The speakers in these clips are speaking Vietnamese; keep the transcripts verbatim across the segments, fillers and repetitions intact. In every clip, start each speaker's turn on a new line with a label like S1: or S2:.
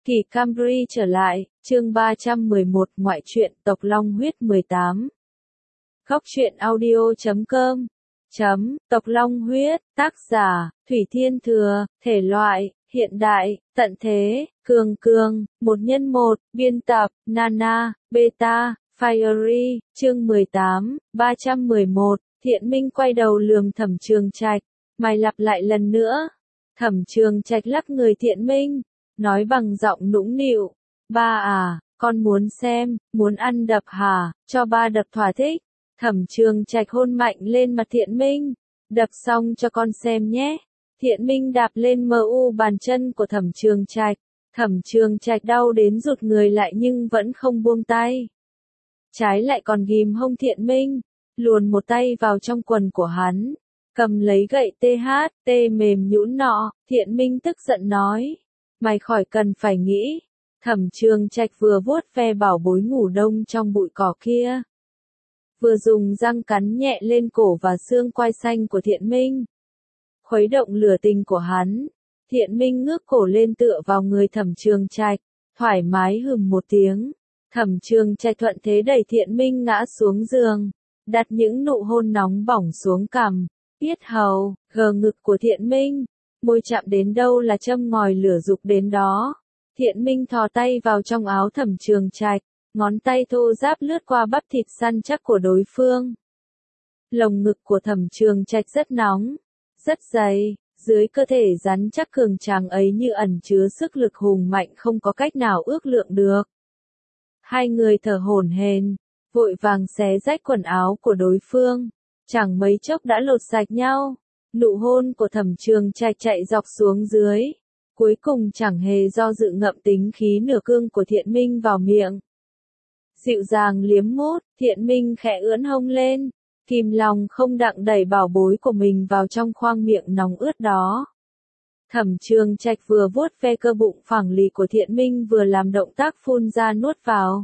S1: Kỳ Camry trở lại, chương ba trăm mười một ngoại truyện tộc Long huyết mười tám. Góc truyện audio chấm com chấm Tộc Long huyết, tác giả, Thủy Thiên Thừa, thể loại, hiện đại, tận thế, cường cường, một nhân một, biên tập, Nana, Beta, Fiery, chương mười tám, ba trăm mười một, Thiện Minh quay đầu lườm Thẩm Trường Trạch, mày lặp lại lần nữa. Thẩm Trường Trạch lắc người Thiện Minh, nói bằng giọng nũng nịu, ba à, con muốn xem, muốn ăn đập hả, cho ba đập thỏa thích. Thẩm Trường Trạch hôn mạnh lên mặt Thiện Minh, đập xong cho con xem nhé. Thiện Minh đạp lên mờ u bàn chân của Thẩm Trường Trạch, Thẩm Trường Trạch đau đến rụt người lại nhưng vẫn không buông tay. Trái lại còn ghim hông Thiện Minh, luồn một tay vào trong quần của hắn, cầm lấy gậy tê hát tê mềm nhũn nọ. Thiện Minh tức giận nói, mày khỏi cần phải nghĩ. Thẩm Trường Trạch vừa vuốt ve bảo bối ngủ đông trong bụi cỏ kia, vừa dùng răng cắn nhẹ lên cổ và xương quai xanh của Thiện Minh, khuấy động lửa tình của hắn. Thiện Minh ngước cổ lên tựa vào người Thẩm Trường Trạch, thoải mái hừm một tiếng. Thẩm Trường Trạch thuận thế đẩy Thiện Minh ngã xuống giường, đặt những nụ hôn nóng bỏng xuống cằm, yết hầu, gờ ngực của Thiện Minh, môi chạm đến đâu là châm ngòi lửa dục đến đó. Thiện Minh thò tay vào trong áo Thẩm Trường Trạch, ngón tay thô ráp lướt qua bắp thịt săn chắc của đối phương. Lồng ngực của Thẩm Trường Trạch rất nóng, rất dày, dưới cơ thể rắn chắc cường tráng ấy như ẩn chứa sức lực hùng mạnh không có cách nào ước lượng được. Hai người thở hổn hển, vội vàng xé rách quần áo của đối phương, chẳng mấy chốc đã lột sạch nhau. Nụ hôn của Thẩm Trường Trạch chạy dọc xuống dưới, cuối cùng chẳng hề do dự ngậm tính khí nửa cương của Thiện Minh vào miệng. Dịu dàng liếm mút, Thiện Minh khẽ ưỡn hông lên, kìm lòng không đặng đẩy bảo bối của mình vào trong khoang miệng nóng ướt đó. Thẩm Trường Trạch vừa vuốt ve cơ bụng phẳng lì của Thiện Minh vừa làm động tác phun ra nuốt vào.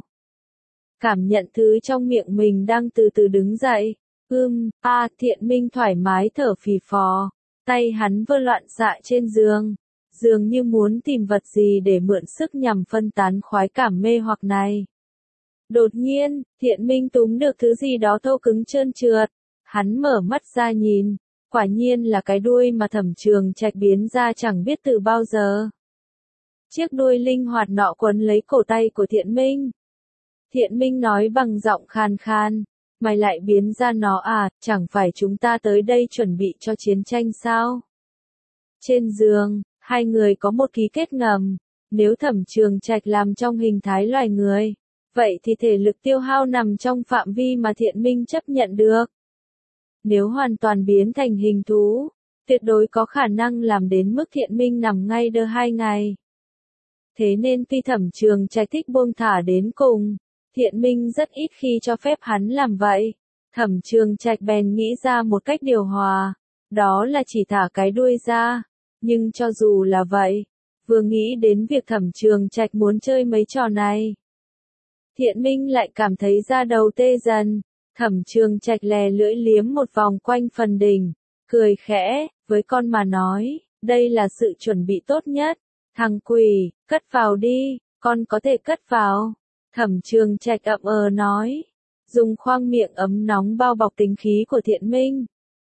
S1: Cảm nhận thứ trong miệng mình đang từ từ đứng dậy. Ưm, a, à, Thiện Minh thoải mái thở phì phò, tay hắn vơ loạn xạ trên giường, dường như muốn tìm vật gì để mượn sức nhằm phân tán khoái cảm mê hoặc này. Đột nhiên, Thiện Minh túm được thứ gì đó thô cứng trơn trượt, hắn mở mắt ra nhìn, quả nhiên là cái đuôi mà Thẩm Trường Trạch biến ra chẳng biết từ bao giờ. Chiếc đuôi linh hoạt nọ quấn lấy cổ tay của Thiện Minh. Thiện Minh nói bằng giọng khan khan, mày lại biến ra nó à, chẳng phải chúng ta tới đây chuẩn bị cho chiến tranh sao? Trên giường, hai người có một ký kết ngầm, nếu Thẩm Trường Trạch làm trong hình thái loài người, vậy thì thể lực tiêu hao nằm trong phạm vi mà Thiện Minh chấp nhận được. Nếu hoàn toàn biến thành hình thú, tuyệt đối có khả năng làm đến mức Thiện Minh nằm ngay đơ hai ngày. Thế nên tuy Thẩm Trường Trạch thích buông thả đến cùng, Thiện Minh rất ít khi cho phép hắn làm vậy. Thẩm Trường Trạch bèn nghĩ ra một cách điều hòa, đó là chỉ thả cái đuôi ra. Nhưng cho dù là vậy, vừa nghĩ đến việc Thẩm Trường Trạch muốn chơi mấy trò này, Thiện Minh lại cảm thấy da đầu tê dần. Thẩm Trường Trạch lè lưỡi liếm một vòng quanh phần đỉnh, cười khẽ, với con mà nói, đây là sự chuẩn bị tốt nhất. Thằng quỷ, cất vào đi, con có thể cất vào. Thẩm Trường Trạch ậm ờ nói, dùng khoang miệng ấm nóng bao bọc tính khí của Thiện Minh.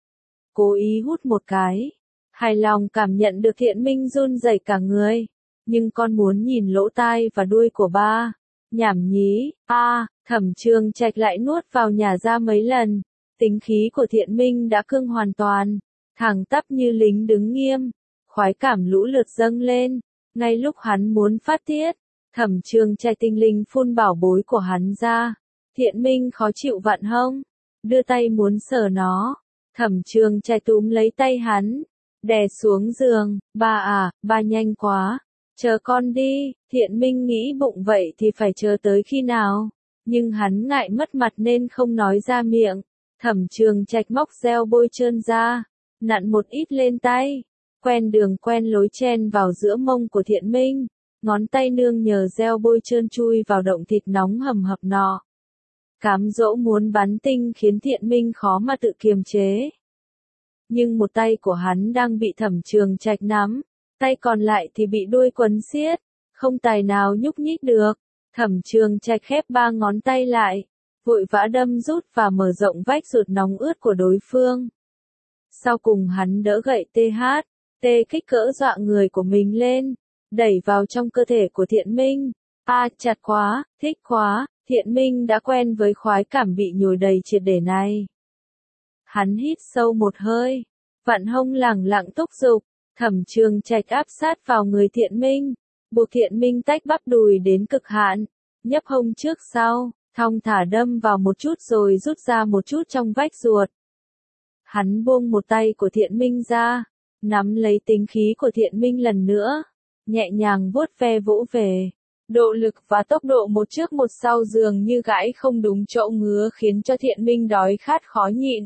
S1: Cố ý hút một cái, hài lòng cảm nhận được Thiện Minh run rẩy cả người. Nhưng con muốn nhìn lỗ tai và đuôi của ba. Nhảm nhí, a, à, Thẩm Trường Trạch lại nuốt vào nhả ra mấy lần. Tính khí của Thiện Minh đã cương hoàn toàn, thẳng tắp như lính đứng nghiêm, khoái cảm lũ lượt dâng lên. Ngay lúc hắn muốn phát tiết, Thẩm Trường Trạch tinh linh phun bảo bối của hắn ra. Thiện Minh khó chịu vặn hông, đưa tay muốn sờ nó. Thẩm Trường Trạch túm lấy tay hắn, đè xuống giường. Ba à, ba nhanh quá, chờ con đi. Thiện Minh nghĩ bụng vậy thì phải chờ tới khi nào, nhưng hắn ngại mất mặt nên không nói ra miệng. Thẩm Trường Trạch móc gel bôi trơn ra, nặn một ít lên tay, quen đường quen lối chen vào giữa mông của Thiện Minh. Ngón tay nương nhờ gel bôi trơn chui vào động thịt nóng hầm hập nọ. Cám dỗ muốn bắn tinh khiến Thiện Minh khó mà tự kiềm chế. Nhưng một tay của hắn đang bị Thẩm Trường Trạch nắm, tay còn lại thì bị đuôi quấn siết, không tài nào nhúc nhích được. Thẩm Trường Trạch khép ba ngón tay lại, vội vã đâm rút và mở rộng vách ruột nóng ướt của đối phương. Sau cùng hắn đỡ gậy tê hát, tê kích cỡ dọa người của mình lên, đẩy vào trong cơ thể của Thiện Minh. A à, chặt quá, thích quá, Thiện Minh đã quen với khoái cảm bị nhồi đầy triệt để này. Hắn hít sâu một hơi, vặn hông lẳng lặng thúc giục, Thẩm Trường Trạch áp sát vào người Thiện Minh, buộc Thiện Minh tách bắp đùi đến cực hạn, nhấp hông trước sau, thong thả đâm vào một chút rồi rút ra một chút trong vách ruột. Hắn buông một tay của Thiện Minh ra, nắm lấy tính khí của Thiện Minh lần nữa, nhẹ nhàng vuốt ve vỗ về. Độ lực và tốc độ một trước một sau dường như gãi không đúng chỗ ngứa khiến cho Thiện Minh đói khát khó nhịn.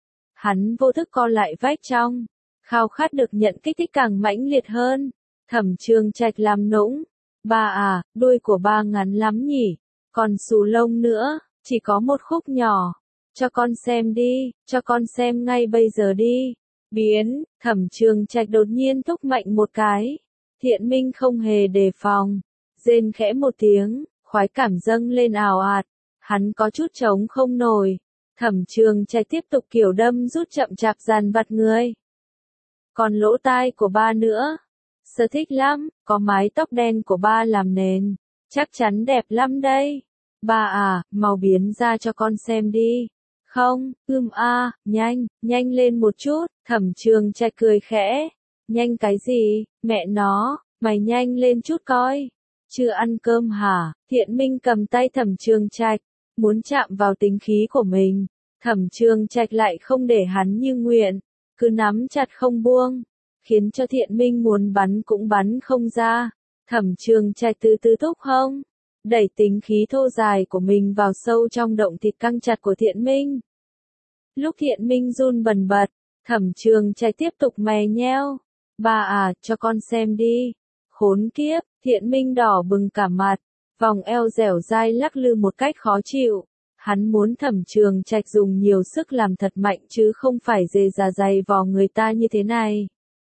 S1: Hắn vô thức co lại vách trong, khao khát được nhận kích thích càng mãnh liệt hơn. Thẩm Trường Trạch làm nũng, ba à, đuôi của ba ngắn lắm nhỉ, còn xù lông nữa, chỉ có một khúc nhỏ, cho con xem đi, cho con xem ngay bây giờ đi. Biến, Thẩm Trường Trạch đột nhiên thúc mạnh một cái, Thiện Minh không hề đề phòng, rên khẽ một tiếng, khoái cảm dâng lên ào ạt, hắn có chút chống không nổi. Thẩm Trường Trạch tiếp tục kiểu đâm rút chậm chạp dàn vặt người. Còn lỗ tai của ba nữa, sở thích lắm, có mái tóc đen của ba làm nền, chắc chắn đẹp lắm đây. Ba à, mau biến ra cho con xem đi. Không, ưm a, à, nhanh, nhanh lên một chút. Thẩm Trường Trạch cười khẽ. Nhanh cái gì, mẹ nó, mày nhanh lên chút coi. Chưa ăn cơm hả? Thiện Minh cầm tay Thẩm Trường Trạch, muốn chạm vào tính khí của mình. Thẩm Trường Trạch lại không để hắn như nguyện, cứ nắm chặt không buông, khiến cho Thiện Minh muốn bắn cũng bắn không ra. Thẩm Trường Trạch từ từ thúc hông, đẩy tính khí thô dài của mình vào sâu trong động thịt căng chặt của Thiện Minh. Lúc Thiện Minh run bần bật, Thẩm Trường Trạch tiếp tục mè nheo. Ba à, cho con xem đi. Khốn kiếp, Thiện Minh đỏ bừng cả mặt, vòng eo dẻo dai lắc lư một cách khó chịu. Hắn muốn Thẩm Trường Trạch dùng nhiều sức làm thật mạnh chứ không phải dề già dày vò người ta như thế này.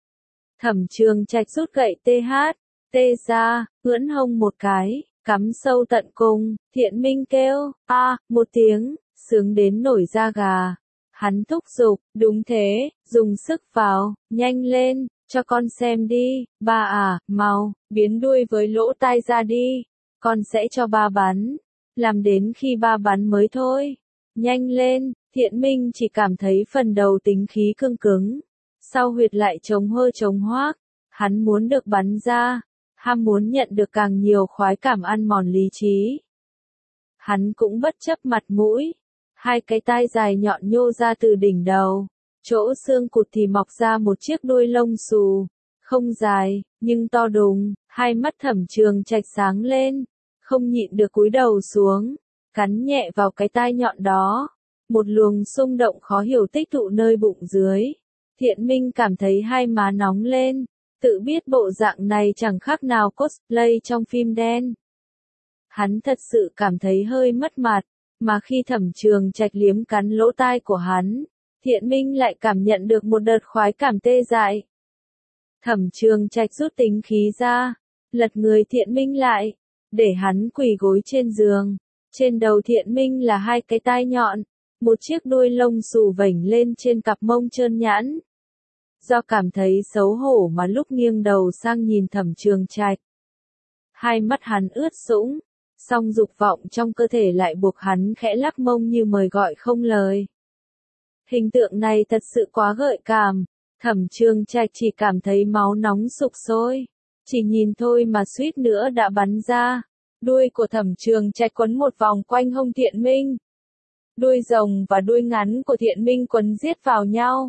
S1: Thẩm Trường Trạch rút gậy tê hát, tê ra, ưỡn hông một cái, cắm sâu tận cùng. Thiện Minh kêu, a, à, một tiếng, sướng đến nổi da gà. Hắn thúc giục, đúng thế, dùng sức vào, nhanh lên, cho con xem đi. Ba à, mau, biến đuôi với lỗ tai ra đi, con sẽ cho ba bắn. Làm đến khi ba bắn mới thôi. Nhanh lên, Thiện Minh chỉ cảm thấy phần đầu tính khí cương cứng. Sau huyệt lại trống hơ trống hoác. Hắn muốn được bắn ra. Ham muốn nhận được càng nhiều khoái cảm ăn mòn lý trí. Hắn cũng bất chấp mặt mũi. Hai cái tai dài nhọn nhô ra từ đỉnh đầu. Chỗ xương cụt thì mọc ra một chiếc đuôi lông xù. Không dài, nhưng to đùng. Hai mắt Thẩm Trường Trạch sáng lên. Không nhịn được cúi đầu xuống, cắn nhẹ vào cái tai nhọn đó. Một luồng xung động khó hiểu tích tụ nơi bụng dưới. Thiện Minh cảm thấy hai má nóng lên, tự biết bộ dạng này chẳng khác nào cosplay trong phim đen. Hắn thật sự cảm thấy hơi mất mặt, mà khi Thẩm Trường Trạch liếm cắn lỗ tai của hắn, Thiện Minh lại cảm nhận được một đợt khoái cảm tê dại. Thẩm Trường Trạch rút tính khí ra, lật người Thiện Minh lại, để hắn quỳ gối trên giường. Trên đầu Thiện Minh là hai cái tai nhọn, một chiếc đuôi lông xù vểnh lên trên cặp mông trơn nhẵn. Do cảm thấy xấu hổ mà lúc nghiêng đầu sang nhìn Thẩm Trường Trạch, hai mắt hắn ướt sũng, song dục vọng trong cơ thể lại buộc hắn khẽ lắc mông như mời gọi không lời. Hình tượng này thật sự quá gợi cảm, Thẩm Trường Trạch chỉ cảm thấy máu nóng sục sôi. Chỉ nhìn thôi mà suýt nữa đã bắn ra. Đuôi của Thẩm Trường Trạch quấn một vòng quanh hông Thiện Minh. Đuôi rồng và đuôi ngắn của Thiện Minh quấn giết vào nhau.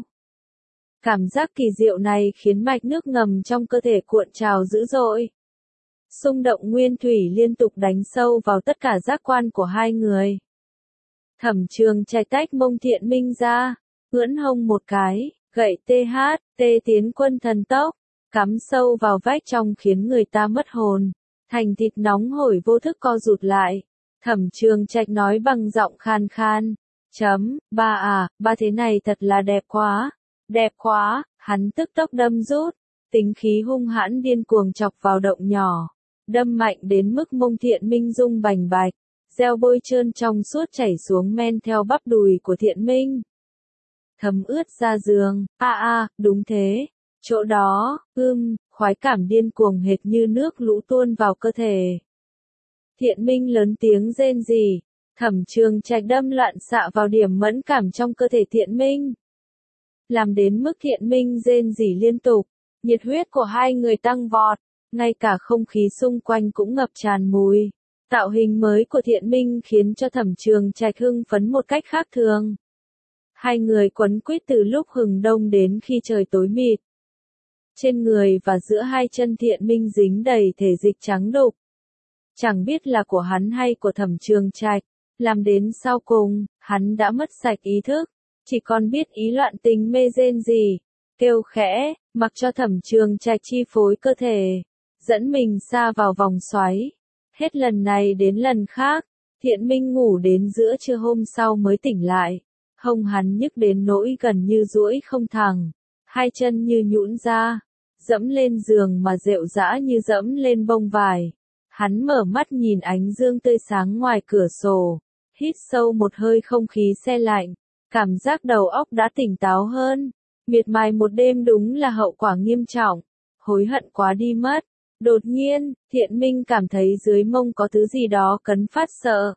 S1: Cảm giác kỳ diệu này khiến mạch nước ngầm trong cơ thể cuộn trào dữ dội. Xung động nguyên thủy liên tục đánh sâu vào tất cả giác quan của hai người. Thẩm Trường Trạch tách mông Thiện Minh ra, ưỡn hông một cái, gậy tê hát, tê tiến quân thần tốc. Cắm sâu vào vách trong khiến người ta mất hồn. Thành thịt nóng hổi vô thức co rụt lại. Thẩm Trường Trạch nói bằng giọng khan khan. Chấm, ba à, ba thế này thật là đẹp quá. Đẹp quá, hắn tức tốc đâm rút. Tính khí hung hãn điên cuồng chọc vào động nhỏ. đâm mạnh đến mức mông Thiện Minh rung bành bạch, reo bôi trơn trong suốt chảy xuống men theo bắp đùi của Thiện Minh. Thấm ướt ra giường, a a, đúng thế, chỗ đó, ưm, khoái cảm điên cuồng hệt như nước lũ tuôn vào cơ thể. Thiện Minh lớn tiếng rên rỉ, Thẩm Trường Trạch đâm loạn xạ vào điểm mẫn cảm trong cơ thể Thiện Minh. Làm đến mức Thiện Minh rên rỉ liên tục, nhiệt huyết của hai người tăng vọt, ngay cả không khí xung quanh cũng ngập tràn mùi. Tạo hình mới của Thiện Minh khiến cho Thẩm Trường Trạch hưng phấn một cách khác thường. Hai người quấn quýt từ lúc hừng đông đến khi trời tối mịt. Trên người và giữa hai chân Thiện Minh dính đầy thể dịch trắng đục. Chẳng biết là của hắn hay của Thẩm Trường Trạch, làm đến sau cùng, hắn đã mất sạch ý thức, chỉ còn biết ý loạn tình mê rên gì, kêu khẽ, mặc cho Thẩm Trường Trạch chi phối cơ thể, dẫn mình xa vào vòng xoáy. Hết lần này đến lần khác, Thiện Minh ngủ đến giữa trưa hôm sau mới tỉnh lại, hông hắn nhức đến nỗi gần như duỗi không thẳng, hai chân như nhũn ra, dẫm lên giường mà rệu rã như dẫm lên bông vải. Hắn mở mắt nhìn ánh dương tươi sáng ngoài cửa sổ, hít sâu một hơi không khí se lạnh, cảm giác đầu óc đã tỉnh táo hơn. Miệt mài một đêm đúng là hậu quả nghiêm trọng, hối hận quá đi mất. Đột nhiên, Thiện Minh cảm thấy dưới mông có thứ gì đó cấn phát sợ.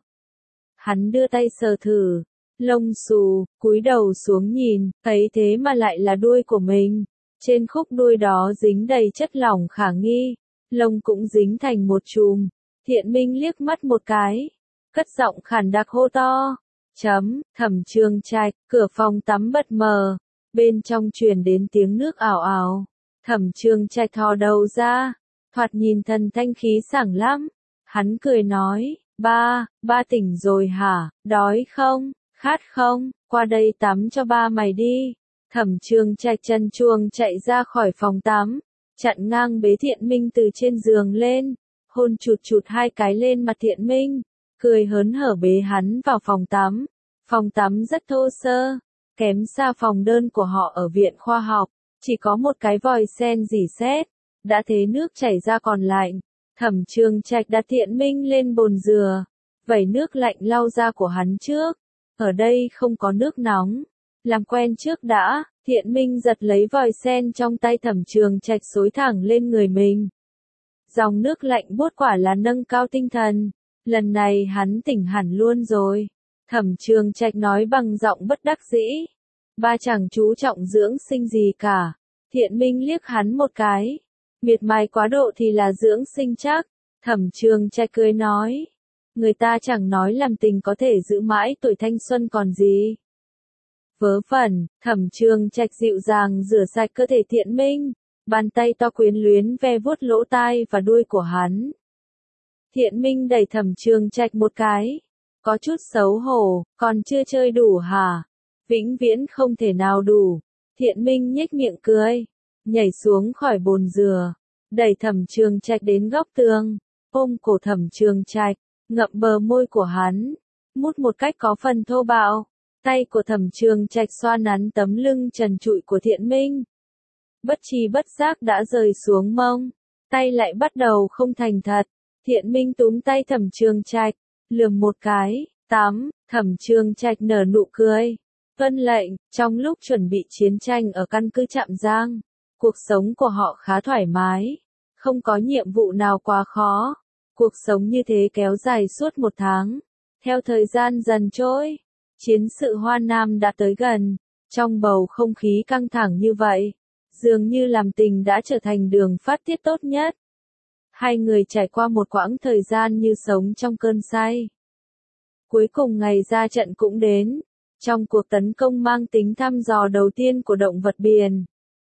S1: Hắn đưa tay sờ thử, lông xù, cúi đầu xuống nhìn, thấy thế mà lại là đuôi của mình. Trên khúc đuôi đó dính đầy chất lỏng khả nghi, lông cũng dính thành một chùm. Thiện Minh liếc mắt một cái, cất giọng khàn đặc hô to. Chấm, Thẩm Trường Trạch, cửa phòng tắm bật mờ, bên trong truyền đến tiếng nước ảo ảo. Thẩm Trường Trạch thò đầu ra, thoạt nhìn thần thanh khí sảng lắm. Hắn cười nói, ba, ba tỉnh rồi hả, đói không, khát không, qua đây tắm cho ba mày đi. Thẩm Trường Trạch chân chuồng chạy ra khỏi phòng tắm, chặn ngang bế Thiện Minh từ trên giường lên, hôn chụt chụt hai cái lên mặt Thiện Minh, cười hớn hở bế hắn vào phòng tắm. Phòng tắm rất thô sơ, kém xa phòng đơn của họ ở viện khoa học, chỉ có một cái vòi sen rỉ sét, đã thế nước chảy ra còn lạnh. Thẩm Trường Trạch đặt Thiện Minh lên bồn dừa, vẩy nước lạnh lau da của hắn trước. Ở đây không có nước nóng, làm quen trước đã. Thiện Minh giật lấy vòi sen trong tay Thẩm Trường Trạch xối thẳng lên người mình. Dòng nước lạnh buốt quả là nâng cao tinh thần, lần này hắn tỉnh hẳn luôn rồi. Thẩm Trường Trạch nói bằng giọng bất đắc dĩ, ba chẳng chú trọng dưỡng sinh gì cả. Thiện Minh liếc hắn một cái, miệt mài quá độ thì là dưỡng sinh chắc. Thẩm Trường Trạch cười nói, người ta chẳng nói làm tình có thể giữ mãi tuổi thanh xuân còn gì. Vớ vẩn, Thẩm Trường Trạch dịu dàng rửa sạch cơ thể Thiện Minh, bàn tay to quyến luyến ve vuốt lỗ tai và đuôi của hắn. Thiện Minh đẩy Thẩm Trường Trạch một cái, có chút xấu hổ, còn chưa chơi đủ hả? Vĩnh viễn không thể nào đủ. Thiện Minh nhếch miệng cười, nhảy xuống khỏi bồn dừa, đẩy Thẩm Trường Trạch đến góc tường, ôm cổ Thẩm Trường Trạch, ngậm bờ môi của hắn, mút một cách có phần thô bạo. Tay của Thẩm Trường Trạch xoa nắn tấm lưng trần trụi của Thiện Minh. Bất tri bất giác đã rời xuống mông, tay lại bắt đầu không thành thật. Thiện Minh túm tay Thẩm Trường Trạch, lườm một cái, tắm. Thẩm Trường Trạch nở nụ cười, vâng lệnh. Trong lúc chuẩn bị chiến tranh ở căn cứ Trạm Giang, cuộc sống của họ khá thoải mái, không có nhiệm vụ nào quá khó. Cuộc sống như thế kéo dài suốt một tháng. Theo thời gian dần trôi, chiến sự Hoa Nam đã tới gần. Trong bầu không khí căng thẳng như vậy, dường như làm tình đã trở thành đường phát tiết tốt nhất. Hai người trải qua một quãng thời gian như sống trong cơn say. Cuối cùng ngày ra trận cũng đến. Trong cuộc tấn công mang tính thăm dò đầu tiên của động vật biển,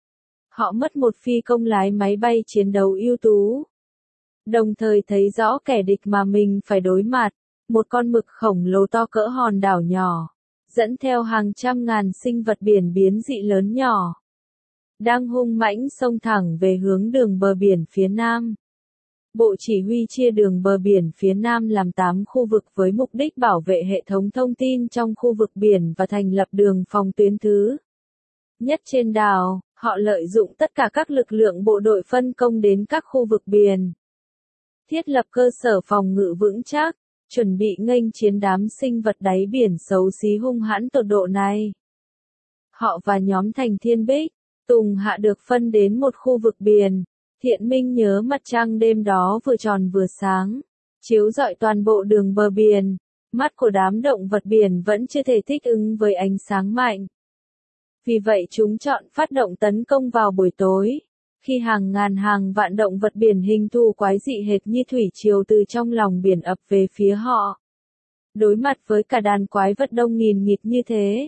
S1: họ mất một phi công lái máy bay chiến đấu ưu tú. Đồng thời thấy rõ kẻ địch mà mình phải đối mặt, một con mực khổng lồ to cỡ hòn đảo nhỏ, dẫn theo hàng trăm ngàn sinh vật biển biến dị lớn nhỏ, đang hung mãnh xông thẳng về hướng đường bờ biển phía Nam. Bộ chỉ huy chia đường bờ biển phía Nam làm tám khu vực với mục đích bảo vệ hệ thống thông tin trong khu vực biển và thành lập đường phòng tuyến thứ nhất trên đảo. Họ lợi dụng tất cả các lực lượng bộ đội phân công đến các khu vực biển. thiết lập cơ sở phòng ngự vững chắc, chuẩn bị nghênh chiến đám sinh vật đáy biển xấu xí hung hãn tột độ này. Họ và nhóm Thành Thiên Bích, Tùng Hạ được phân đến một khu vực biển. Thiện Minh nhớ mặt trăng đêm đó vừa tròn vừa sáng, chiếu rọi toàn bộ đường bờ biển. Mắt của đám động vật biển vẫn chưa thể thích ứng với ánh sáng mạnh. Vì vậy chúng chọn phát động tấn công vào buổi tối, khi hàng ngàn hàng vạn động vật biển hình thù quái dị hệt như thủy triều từ trong lòng biển ập về phía họ. Đối mặt với cả đàn quái vật đông nghìn nghịt như thế,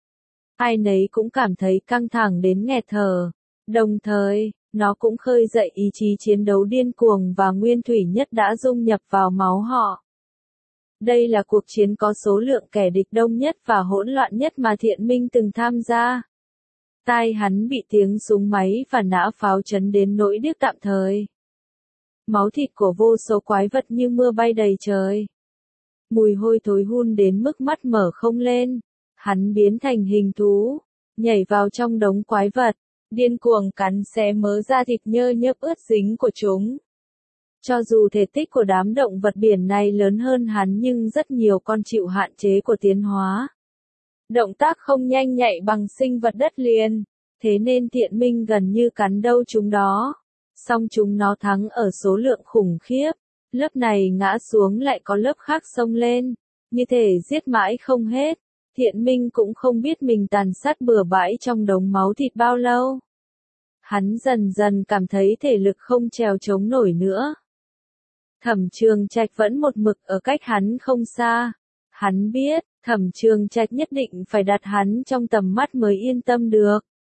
S1: ai nấy cũng cảm thấy căng thẳng đến nghẹt thở. Đồng thời, nó cũng khơi dậy ý chí chiến đấu điên cuồng và nguyên thủy nhất đã dung nhập vào máu họ. Đây là cuộc chiến có số lượng kẻ địch đông nhất và hỗn loạn nhất mà Thiện Minh từng tham gia. Tai hắn bị tiếng súng máy và nã pháo chấn đến nỗi điếc tạm thời. Máu thịt của vô số quái vật như mưa bay đầy trời. Mùi hôi thối hun đến mức mắt mở không lên. Hắn biến thành hình thú, nhảy vào trong đống quái vật, điên cuồng cắn xé mớ da thịt nhơ nhớp ướt dính của chúng. Cho dù thể tích của đám động vật biển này lớn hơn hắn nhưng rất nhiều con chịu hạn chế của tiến hóa. Động tác không nhanh nhạy bằng sinh vật đất liền, thế nên Thiện Minh gần như cắn đâu chúng đó. Song chúng nó thắng ở số lượng khủng khiếp, lớp này ngã xuống lại có lớp khác xông lên, như thể giết mãi không hết. Thiện Minh cũng không biết mình tàn sát bừa bãi trong đống máu thịt bao lâu. Hắn dần dần cảm thấy thể lực không trèo chống nổi nữa. Thẩm Trường Trạch vẫn một mực ở cách hắn không xa. Hắn biết, Thẩm Trường Trạch nhất định phải đặt hắn trong tầm mắt mới yên tâm được.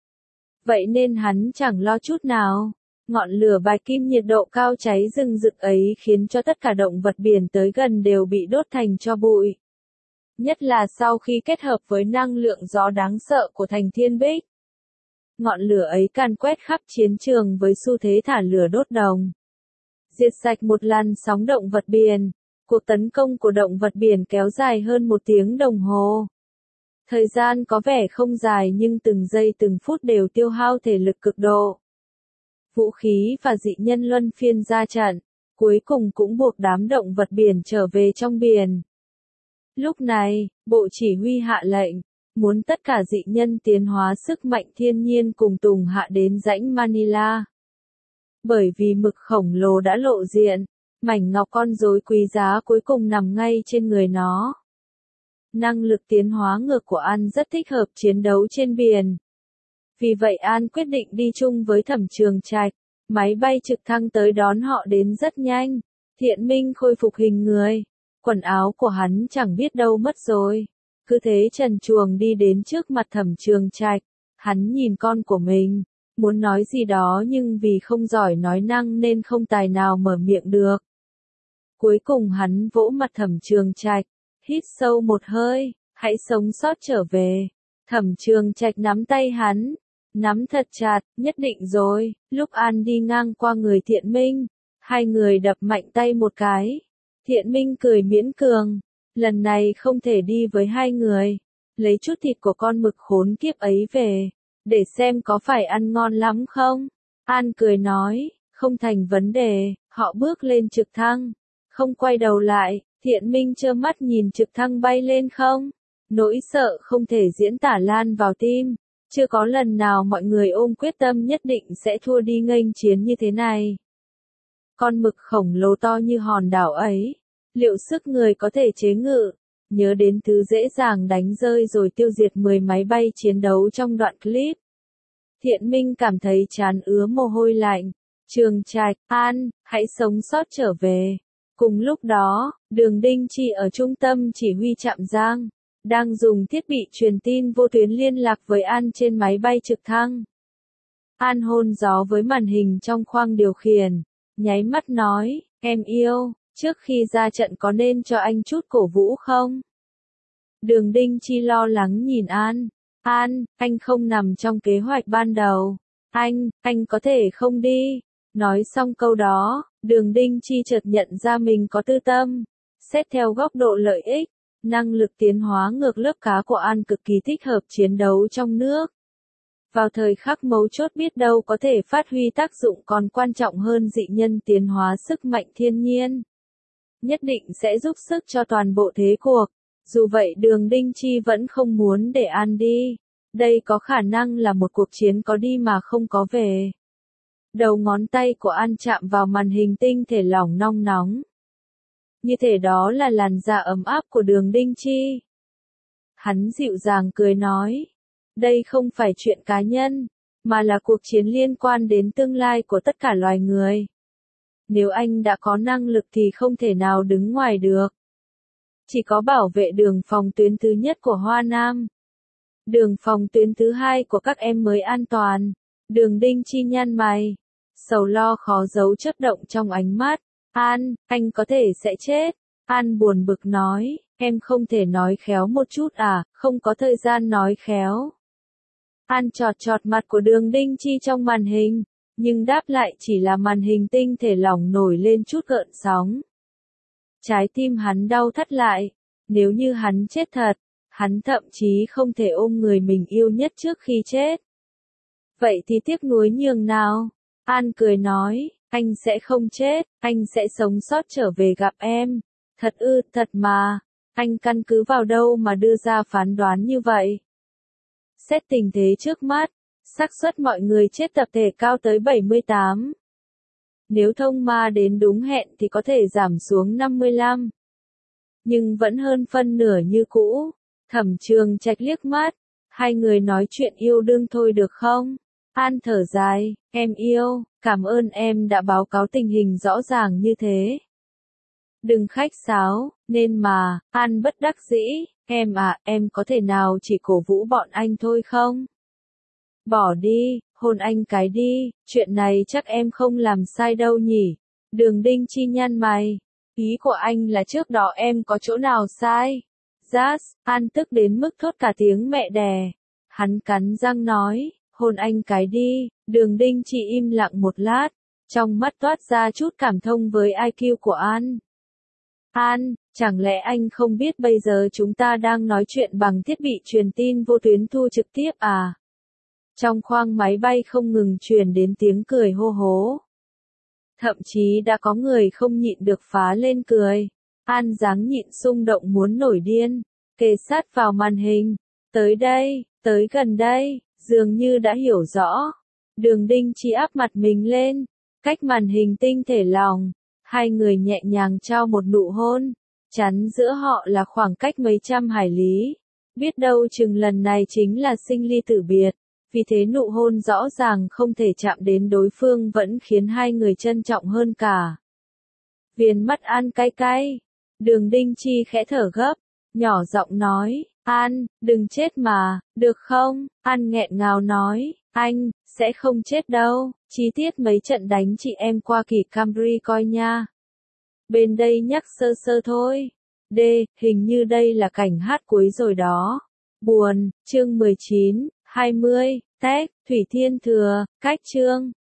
S1: Vậy nên hắn chẳng lo chút nào. Ngọn lửa bạch kim nhiệt độ cao cháy rừng rực ấy khiến cho tất cả động vật biển tới gần đều bị đốt thành tro bụi. Nhất là sau khi kết hợp với năng lượng gió đáng sợ của Thành Thiên Bích. Ngọn lửa ấy càn quét khắp chiến trường với xu thế thả lửa đốt đồng. Diệt sạch một làn sóng động vật biển. Cuộc tấn công của động vật biển kéo dài hơn một tiếng đồng hồ. Thời gian có vẻ không dài nhưng từng giây từng phút đều tiêu hao thể lực cực độ. Vũ khí và dị nhân luân phiên ra trận, cuối cùng cũng buộc đám động vật biển trở về trong biển. Lúc này, bộ chỉ huy hạ lệnh, muốn tất cả dị nhân tiến hóa sức mạnh thiên nhiên cùng Tùng Hạ đến rãnh Manila. Bởi vì mực khổng lồ đã lộ diện, mảnh ngọc con rối quý giá cuối cùng nằm ngay trên người nó. Năng lực tiến hóa ngược của An rất thích hợp chiến đấu trên biển. Vì vậy An quyết định đi chung với Thẩm Trường Trạch, máy bay trực thăng tới đón họ đến rất nhanh. Thiện Minh khôi phục hình người, quần áo của hắn chẳng biết đâu mất rồi. Cứ thế trần truồng đi đến trước mặt Thẩm Trường Trạch, hắn nhìn con của mình, muốn nói gì đó nhưng vì không giỏi nói năng nên không tài nào mở miệng được. Cuối cùng hắn vỗ mặt Thẩm Trường Trạch, hít sâu một hơi, hãy sống sót trở về. Thẩm Trường Trạch nắm tay hắn, nắm thật chặt, nhất định rồi. Lúc An đi ngang qua người Thiện Minh, hai người đập mạnh tay một cái. Thiện Minh cười miễn cường, lần này không thể đi với hai người, lấy chút thịt của con mực khốn kiếp ấy về, để xem có phải ăn ngon lắm không. An cười nói, không thành vấn đề. Họ bước lên trực thăng, không quay đầu lại. Thiện Minh trơ mắt nhìn trực thăng bay lên không. Nỗi sợ không thể diễn tả lan vào tim. Chưa có lần nào mọi người ôm quyết tâm nhất định sẽ thua đi nghênh chiến như thế này. Con mực khổng lồ to như hòn đảo ấy, liệu sức người có thể chế ngự? Nhớ đến thứ dễ dàng đánh rơi rồi tiêu diệt mười máy bay chiến đấu trong đoạn clip. Thiện Minh cảm thấy trán ứa mồ hôi lạnh. Trường Trạch, An, hãy sống sót trở về. Cùng lúc đó, Đường Đinh Chi ở trung tâm chỉ huy Trạm Giang, đang dùng thiết bị truyền tin vô tuyến liên lạc với An trên máy bay trực thăng. An hôn gió với màn hình trong khoang điều khiển, nháy mắt nói, em yêu, trước khi ra trận có nên cho anh chút cổ vũ không? Đường Đinh Chi lo lắng nhìn An. An, anh không nằm trong kế hoạch ban đầu. Anh, anh có thể không đi. Nói xong câu đó, Đường Đinh Chi chợt nhận ra mình có tư tâm. Xét theo góc độ lợi ích, năng lực tiến hóa ngược lớp cá của An cực kỳ thích hợp chiến đấu trong nước. Vào thời khắc mấu chốt biết đâu có thể phát huy tác dụng còn quan trọng hơn dị nhân tiến hóa sức mạnh thiên nhiên. Nhất định sẽ giúp sức cho toàn bộ thế cuộc. Dù vậy Đường Đinh Chi vẫn không muốn để An đi. Đây có khả năng là một cuộc chiến có đi mà không có về. Đầu ngón tay của An chạm vào màn hình tinh thể lỏng nong nóng. Như thể đó là làn da ấm áp của Đường Đinh Chi. Hắn dịu dàng cười nói. Đây không phải chuyện cá nhân, mà là cuộc chiến liên quan đến tương lai của tất cả loài người. Nếu anh đã có năng lực thì không thể nào đứng ngoài được. Chỉ có bảo vệ đường phòng tuyến thứ nhất của Hoa Nam. Đường phòng tuyến thứ hai của các em mới an toàn. Đường Đinh Chi nhăn mày. Sầu lo khó giấu chớp động trong ánh mắt. An, anh có thể sẽ chết. An buồn bực nói, em không thể nói khéo một chút à, không có thời gian nói khéo. An chọt chọt mặt của Đường Đinh Chi trong màn hình, nhưng đáp lại chỉ là màn hình tinh thể lỏng nổi lên chút gợn sóng. Trái tim hắn đau thắt lại, nếu như hắn chết thật, hắn thậm chí không thể ôm người mình yêu nhất trước khi chết. Vậy thì tiếc nuối nhường nào? An cười nói, anh sẽ không chết, anh sẽ sống sót trở về gặp em. Thật ư, thật mà, anh căn cứ vào đâu mà đưa ra phán đoán như vậy? Xét tình thế trước mắt, xác suất mọi người chết tập thể cao tới bảy mươi tám. Nếu thông ma đến đúng hẹn thì có thể giảm xuống năm mươi lăm. Nhưng vẫn hơn phân nửa như cũ. Thẩm Trường Trạch liếc mắt, hai người nói chuyện yêu đương thôi được không? An thở dài, em yêu, cảm ơn em đã báo cáo tình hình rõ ràng như thế. Đừng khách sáo, nên mà, An bất đắc dĩ, em à, em có thể nào chỉ cổ vũ bọn anh thôi không? Bỏ đi, hôn anh cái đi, chuyện này chắc em không làm sai đâu nhỉ. Đường Đinh Chi nhăn mày, ý của anh là trước đó em có chỗ nào sai? Jazz, An tức đến mức thốt cả tiếng mẹ đẻ. Hắn cắn răng nói, hôn anh cái đi. Đường Đinh Chi im lặng một lát, trong mắt toát ra chút cảm thông với i kiu của An. An, chẳng lẽ anh không biết bây giờ chúng ta đang nói chuyện bằng thiết bị truyền tin vô tuyến thu trực tiếp à? Trong khoang máy bay không ngừng truyền đến tiếng cười hô hố. Thậm chí đã có người không nhịn được phá lên cười. An dáng nhịn xung động muốn nổi điên, kề sát vào màn hình. Tới đây, tới gần đây, dường như đã hiểu rõ. Đường Đinh Chi áp mặt mình lên, cách màn hình tinh thể lỏng. Hai người nhẹ nhàng trao một nụ hôn, chắn giữa họ là khoảng cách mấy trăm hải lý. Biết đâu chừng lần này chính là sinh ly tử biệt, vì thế nụ hôn rõ ràng không thể chạm đến đối phương vẫn khiến hai người trân trọng hơn cả. Viền mắt An cay cay, Đường Đinh Chi khẽ thở gấp, nhỏ giọng nói, An, đừng chết mà, được không? An nghẹn ngào nói, anh, sẽ không chết đâu, chi tiết mấy trận đánh chị em qua kỳ Camry coi nha. Bên đây nhắc sơ sơ thôi. D, hình như đây là cảnh hát cuối rồi đó. Buồn, chương mười chín, hai mươi, Tech, Thủy Thiên Thừa, cách chương.